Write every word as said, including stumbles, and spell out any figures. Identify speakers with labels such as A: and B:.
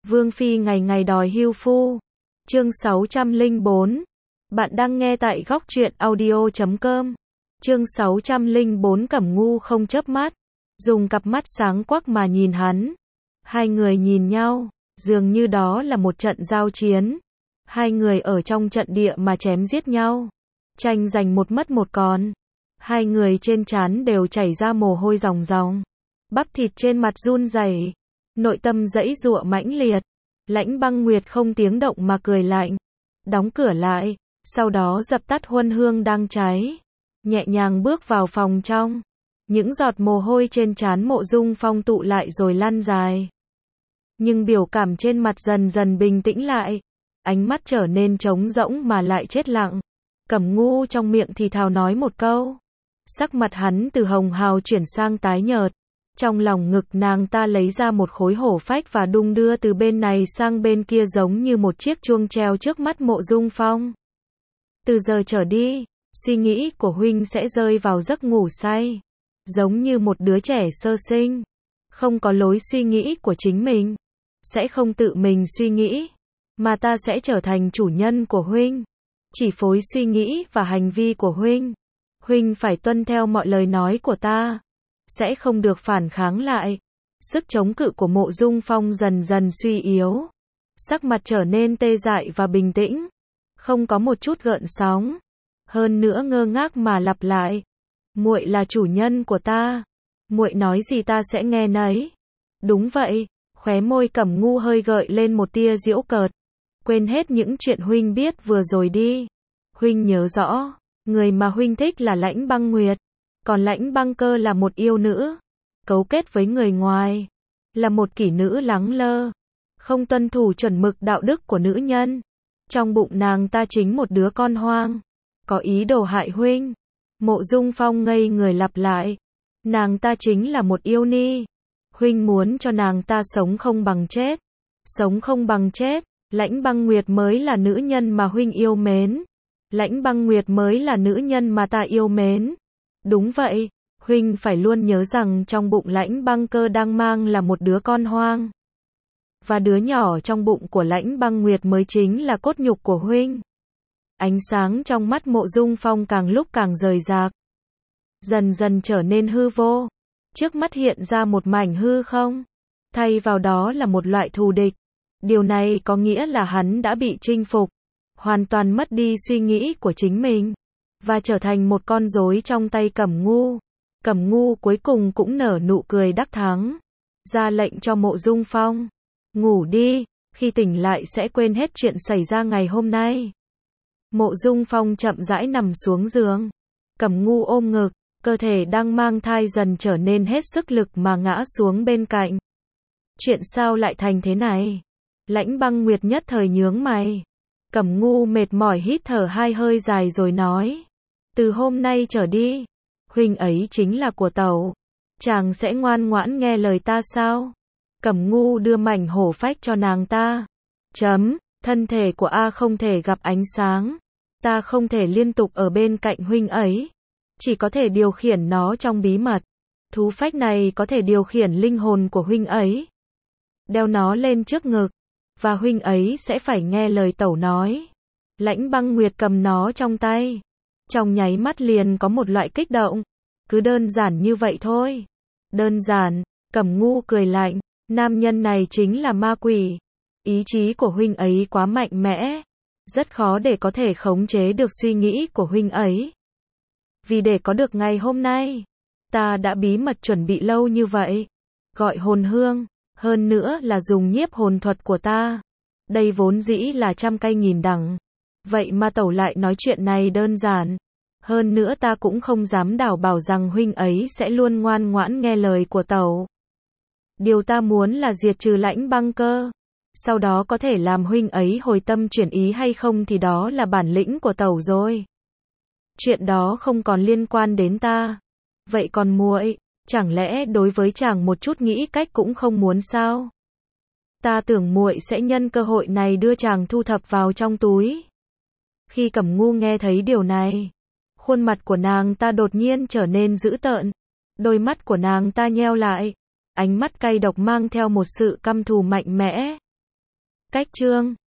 A: Vương phi ngày ngày đòi hưu phu. Chương sáu trăm lẻ bốn. Bạn đang nghe tại góc truyện audio chấm com. Chương sáu trăm lẻ bốn. Cẩm Ngu không chớp mắt, dùng cặp mắt sáng quắc mà nhìn hắn. Hai người nhìn nhau, dường như đó là một trận giao chiến. Hai người ở trong trận địa mà chém giết nhau, tranh giành một mất một còn. Hai người trên trán đều chảy ra mồ hôi ròng ròng, bắp thịt trên mặt run rẩy, nội tâm giãy giụa mãnh liệt. Lãnh Băng Nguyệt không tiếng động mà cười lạnh, đóng cửa lại, sau đó dập tắt huân hương đang cháy, nhẹ nhàng bước vào phòng trong. Những giọt mồ hôi trên trán Mộ Dung Phong tụ lại rồi lăn dài. Nhưng biểu cảm trên mặt dần dần bình tĩnh lại, ánh mắt trở nên trống rỗng mà lại chết lặng. Cẩm Ngu trong miệng thì thào nói một câu. Sắc mặt hắn từ hồng hào chuyển sang tái nhợt. Trong lòng ngực nàng ta lấy ra một khối hổ phách và đung đưa từ bên này sang bên kia giống như một chiếc chuông treo trước mắt Mộ Dung Phong. Từ giờ trở đi, suy nghĩ của huynh sẽ rơi vào giấc ngủ say, giống như một đứa trẻ sơ sinh, không có lối suy nghĩ của chính mình, sẽ không tự mình suy nghĩ, mà ta sẽ trở thành chủ nhân của huynh, chỉ phối suy nghĩ và hành vi của huynh. Huynh phải tuân theo mọi lời nói của ta, sẽ không được phản kháng lại. Sức chống cự của Mộ Dung Phong dần dần suy yếu, sắc mặt trở nên tê dại và bình tĩnh, không có một chút gợn sóng, hơn nữa ngơ ngác mà lặp lại, muội là chủ nhân của ta, muội nói gì ta sẽ nghe nấy. Đúng vậy, khóe môi Cẩm Ngu hơi gợi lên một tia giễu cợt. Quên hết những chuyện huynh biết vừa rồi đi. Huynh nhớ rõ, người mà huynh thích là Lãnh Băng Nguyệt, còn Lãnh Băng Cơ là một yêu nữ, cấu kết với người ngoài, là một kỹ nữ lẳng lơ, không tuân thủ chuẩn mực đạo đức của nữ nhân. Trong bụng nàng ta chính một đứa con hoang, có ý đồ hại huynh. Mộ Dung Phong ngây người lặp lại, nàng ta chính là một yêu ni, huynh muốn cho nàng ta sống không bằng chết, sống không bằng chết. Lãnh Băng Nguyệt mới là nữ nhân mà huynh yêu mến, Lãnh Băng Nguyệt mới là nữ nhân mà ta yêu mến. Đúng vậy, huynh phải luôn nhớ rằng trong bụng Lãnh Băng Cơ đang mang là một đứa con hoang, và đứa nhỏ trong bụng của Lãnh Băng Nguyệt mới chính là cốt nhục của huynh. Ánh sáng trong mắt Mộ Dung Phong càng lúc càng rời rạc, dần dần trở nên hư vô. Trước mắt hiện ra một mảnh hư không, thay vào đó là một loại thù địch. Điều này có nghĩa là hắn đã bị chinh phục, hoàn toàn mất đi suy nghĩ của chính mình, và trở thành một con rối trong tay Cẩm Ngu. Cẩm Ngu cuối cùng cũng nở nụ cười đắc thắng, ra lệnh cho Mộ Dung Phong, ngủ đi, khi tỉnh lại sẽ quên hết chuyện xảy ra ngày hôm nay. Mộ Dung Phong chậm rãi nằm xuống giường, Cẩm Ngu ôm ngực, cơ thể đang mang thai dần trở nên hết sức lực mà ngã xuống bên cạnh. Chuyện sao lại thành thế này? Lãnh Băng Nguyệt nhất thời nhướng mày. Cẩm Ngu mệt mỏi hít thở hai hơi dài rồi nói, từ hôm nay trở đi, huynh ấy chính là của tẩu, chàng sẽ ngoan ngoãn nghe lời ta sao? Cẩm Ngu đưa mảnh hổ phách cho nàng ta. Chấm, thân thể của A không thể gặp ánh sáng, ta không thể liên tục ở bên cạnh huynh ấy, chỉ có thể điều khiển nó trong bí mật. Thú phách này có thể điều khiển linh hồn của huynh ấy, đeo nó lên trước ngực, và huynh ấy sẽ phải nghe lời tẩu nói. Lãnh Băng Nguyệt cầm nó trong tay, trong nháy mắt liền có một loại kích động. Cứ đơn giản như vậy thôi. Đơn giản? Cẩm Ngu cười lạnh, nam nhân này chính là ma quỷ. Ý chí của huynh ấy quá mạnh mẽ, rất khó để có thể khống chế được suy nghĩ của huynh ấy. Vì để có được ngày hôm nay, ta đã bí mật chuẩn bị lâu như vậy, gọi hồn hương, hơn nữa là dùng nhiếp hồn thuật của ta. Đây vốn dĩ là trăm cây nghìn đắng, vậy mà tẩu lại nói chuyện này đơn giản. Hơn nữa ta cũng không dám đảm bảo rằng huynh ấy sẽ luôn ngoan ngoãn nghe lời của tẩu. Điều ta muốn là diệt trừ Lãnh Băng Cơ, sau đó có thể làm huynh ấy hồi tâm chuyển ý hay không thì đó là bản lĩnh của tẩu rồi. Chuyện đó không còn liên quan đến ta. Vậy còn muội, chẳng lẽ đối với chàng một chút nghĩ cách cũng không muốn sao? Ta tưởng muội sẽ nhân cơ hội này đưa chàng thu thập vào trong túi. Khi Cẩm Ngu nghe thấy điều này, khuôn mặt của nàng ta đột nhiên trở nên dữ tợn, đôi mắt của nàng ta nheo lại, ánh mắt cay độc mang theo một sự căm thù mạnh mẽ. Cách chương